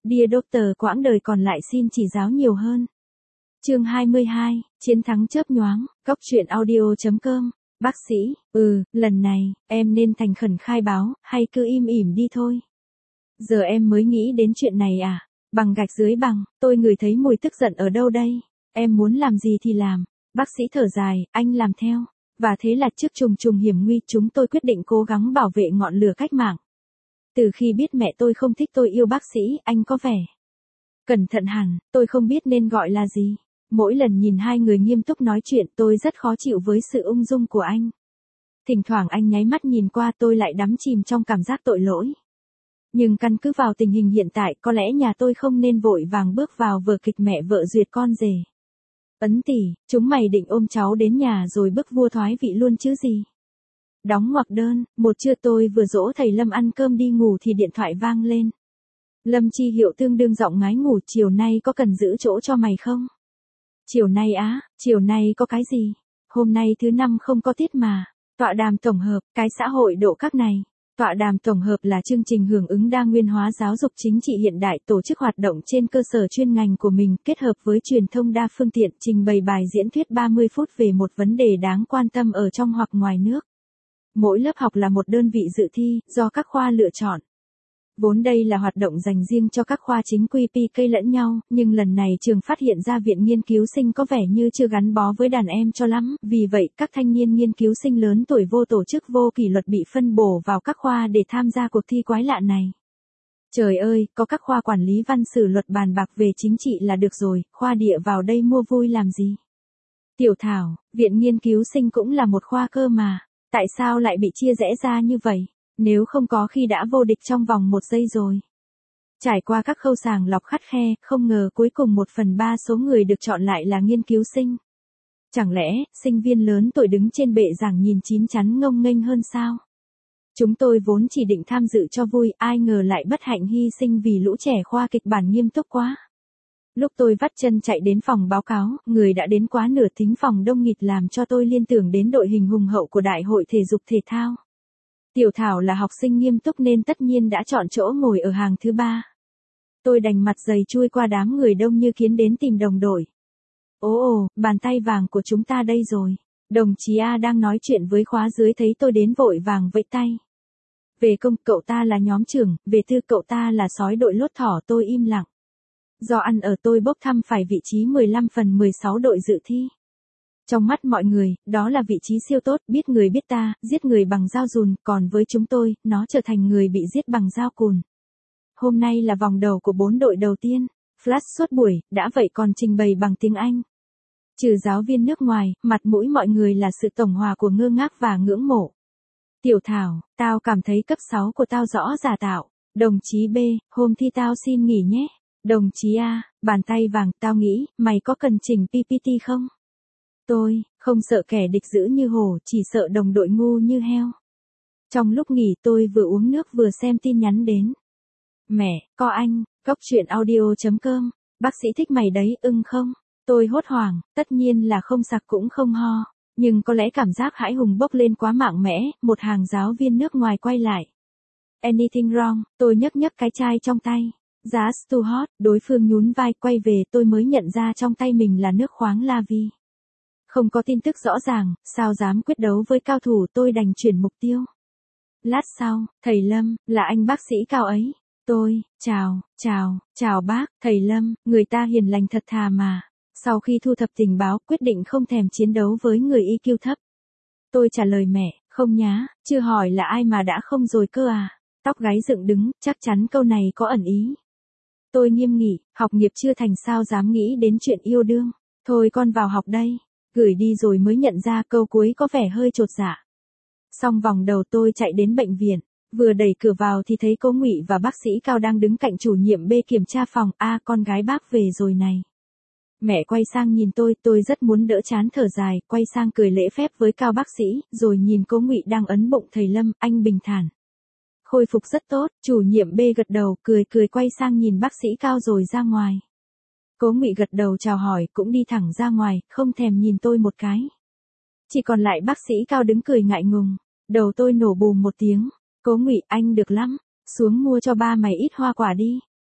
Dear Doctor, quãng đời còn lại xin chỉ giáo nhiều hơn. Chương 22, chiến thắng chớp nhoáng, góc truyện audio.com. Bác sĩ, lần này, em nên thành khẩn khai báo, hay cứ im ỉm đi thôi. Giờ em mới nghĩ đến chuyện này à? Bằng gạch dưới bằng, tôi ngửi thấy mùi tức giận ở đâu đây? Em muốn làm gì thì làm. Bác sĩ thở dài, anh làm theo. Và thế là trước trùng trùng hiểm nguy, chúng tôi quyết định cố gắng bảo vệ ngọn lửa cách mạng. Từ khi biết mẹ tôi không thích tôi yêu bác sĩ, anh có vẻ cẩn thận hẳn, tôi không biết nên gọi là gì. Mỗi lần nhìn hai người nghiêm túc nói chuyện, tôi rất khó chịu với sự ung dung của anh. Thỉnh thoảng anh nháy mắt nhìn qua, tôi lại đắm chìm trong cảm giác tội lỗi. Nhưng căn cứ vào tình hình hiện tại, có lẽ nhà tôi không nên vội vàng bước vào vở kịch mẹ vợ duyệt con rể. Ấn tỷ, chúng mày định ôm cháu đến nhà rồi bức vua thoái vị luôn chứ gì? Đóng ngoặc đơn, một trưa tôi vừa dỗ thầy Lâm ăn cơm đi ngủ thì điện thoại vang lên. Lâm Chi Hiệu tương đương giọng ngái ngủ, chiều nay có cần giữ chỗ cho mày không? Chiều nay á, chiều nay có cái gì? Hôm nay thứ năm không có tiết mà. Tọa đàm tổng hợp, cái xã hội độ các này. Tọa đàm tổng hợp là chương trình hưởng ứng đa nguyên hóa giáo dục chính trị hiện đại, tổ chức hoạt động trên cơ sở chuyên ngành của mình, kết hợp với truyền thông đa phương tiện, trình bày bài diễn thuyết 30 phút về một vấn đề đáng quan tâm ở trong hoặc ngoài nước. Mỗi lớp học là một đơn vị dự thi, do các khoa lựa chọn. Vốn đây là hoạt động dành riêng cho các khoa chính quy PK lẫn nhau, nhưng lần này trường phát hiện ra viện nghiên cứu sinh có vẻ như chưa gắn bó với đàn em cho lắm, vì vậy các thanh niên nghiên cứu sinh lớn tuổi vô tổ chức vô kỷ luật bị phân bổ vào các khoa để tham gia cuộc thi quái lạ này. Trời ơi, có các khoa quản lý văn sử luật bàn bạc về chính trị là được rồi, khoa địa vào đây mua vui làm gì? Tiểu Thảo, viện nghiên cứu sinh cũng là một khoa cơ mà, tại sao lại bị chia rẽ ra như vậy? Nếu không có khi đã vô địch trong vòng 1 giây rồi. Trải qua các khâu sàng lọc khắt khe, không ngờ cuối cùng 1/3 số người được chọn lại là nghiên cứu sinh. Chẳng lẽ, sinh viên lớn tuổi đứng trên bệ giảng nhìn chín chắn ngông nghênh hơn sao? Chúng tôi vốn chỉ định tham dự cho vui, ai ngờ lại bất hạnh hy sinh vì lũ trẻ khoa kịch bản nghiêm túc quá. Lúc tôi vắt chân chạy đến phòng báo cáo, người đã đến quá nửa, thính phòng đông nghịt làm cho tôi liên tưởng đến đội hình hùng hậu của Đại hội Thể dục Thể thao. Tiểu Thảo là học sinh nghiêm túc nên tất nhiên đã chọn chỗ ngồi ở hàng thứ 3. Tôi đành mặt dày chui qua đám người đông như kiến đến tìm đồng đội. Ồ, bàn tay vàng của chúng ta đây rồi. Đồng chí A đang nói chuyện với khóa dưới thấy tôi đến vội vàng vẫy tay. Về công cậu ta là nhóm trưởng, về tư cậu ta là sói đội lốt thỏ, tôi im lặng. Do ăn ở tôi bốc thăm phải vị trí 15/16 đội dự thi. Trong mắt mọi người, đó là vị trí siêu tốt, biết người biết ta, giết người bằng dao dùn, còn với chúng tôi, nó trở thành người bị giết bằng dao cùn. Hôm nay là vòng đầu của 4 đội đầu tiên, flash suốt buổi, đã vậy còn trình bày bằng tiếng Anh. Trừ giáo viên nước ngoài, mặt mũi mọi người là sự tổng hòa của ngơ ngác và ngưỡng mộ. Tiểu Thảo, tao cảm thấy cấp 6 của tao rõ giả tạo. Đồng chí B, hôm thi tao xin nghỉ nhé. Đồng chí A, bàn tay vàng, tao nghĩ, mày có cần chỉnh PPT không? Tôi, không sợ kẻ địch dữ như hổ, chỉ sợ đồng đội ngu như heo. Trong lúc nghỉ tôi vừa uống nước vừa xem tin nhắn đến. Mẹ, có anh, góc truyện audio.com, bác sĩ thích mày đấy, không? Tôi hốt hoảng, tất nhiên là không sặc cũng không ho, nhưng có lẽ cảm giác hãi hùng bốc lên quá mạnh mẽ, một hàng giáo viên nước ngoài quay lại. Anything wrong, tôi nhấc cái chai trong tay. Just too hot, đối phương nhún vai quay về, tôi mới nhận ra trong tay mình là nước khoáng La Vi. Không có tin tức rõ ràng, sao dám quyết đấu với cao thủ, tôi đành chuyển mục tiêu. Lát sau, thầy Lâm, là anh bác sĩ Cao ấy. Tôi, chào bác, thầy Lâm, người ta hiền lành thật thà mà. Sau khi thu thập tình báo, quyết định không thèm chiến đấu với người IQ thấp. Tôi trả lời mẹ, không nhá, chưa hỏi là ai mà đã không rồi cơ à. Tóc gáy dựng đứng, chắc chắn câu này có ẩn ý. Tôi nghiêm nghị, học nghiệp chưa thành sao dám nghĩ đến chuyện yêu đương. Thôi con vào học đây. Gửi đi rồi mới nhận ra câu cuối có vẻ hơi chột dạ. Xong vòng đầu tôi chạy đến bệnh viện, vừa đẩy cửa vào thì thấy cô Ngụy và bác sĩ Cao đang đứng cạnh chủ nhiệm B kiểm tra phòng. A, con gái bác về rồi này. Mẹ quay sang nhìn tôi rất muốn đỡ chán thở dài, quay sang cười lễ phép với Cao bác sĩ, rồi nhìn cô Ngụy đang ấn bụng thầy Lâm, anh bình thản. Khôi phục rất tốt, chủ nhiệm B gật đầu, cười quay sang nhìn bác sĩ Cao rồi ra ngoài. Cố Ngụy gật đầu chào hỏi, cũng đi thẳng ra ngoài, không thèm nhìn tôi một cái. Chỉ còn lại bác sĩ Cao đứng cười ngại ngùng. Đầu tôi nổ bùm một tiếng. Cố Ngụy, anh được lắm, xuống mua cho ba mày ít hoa quả đi.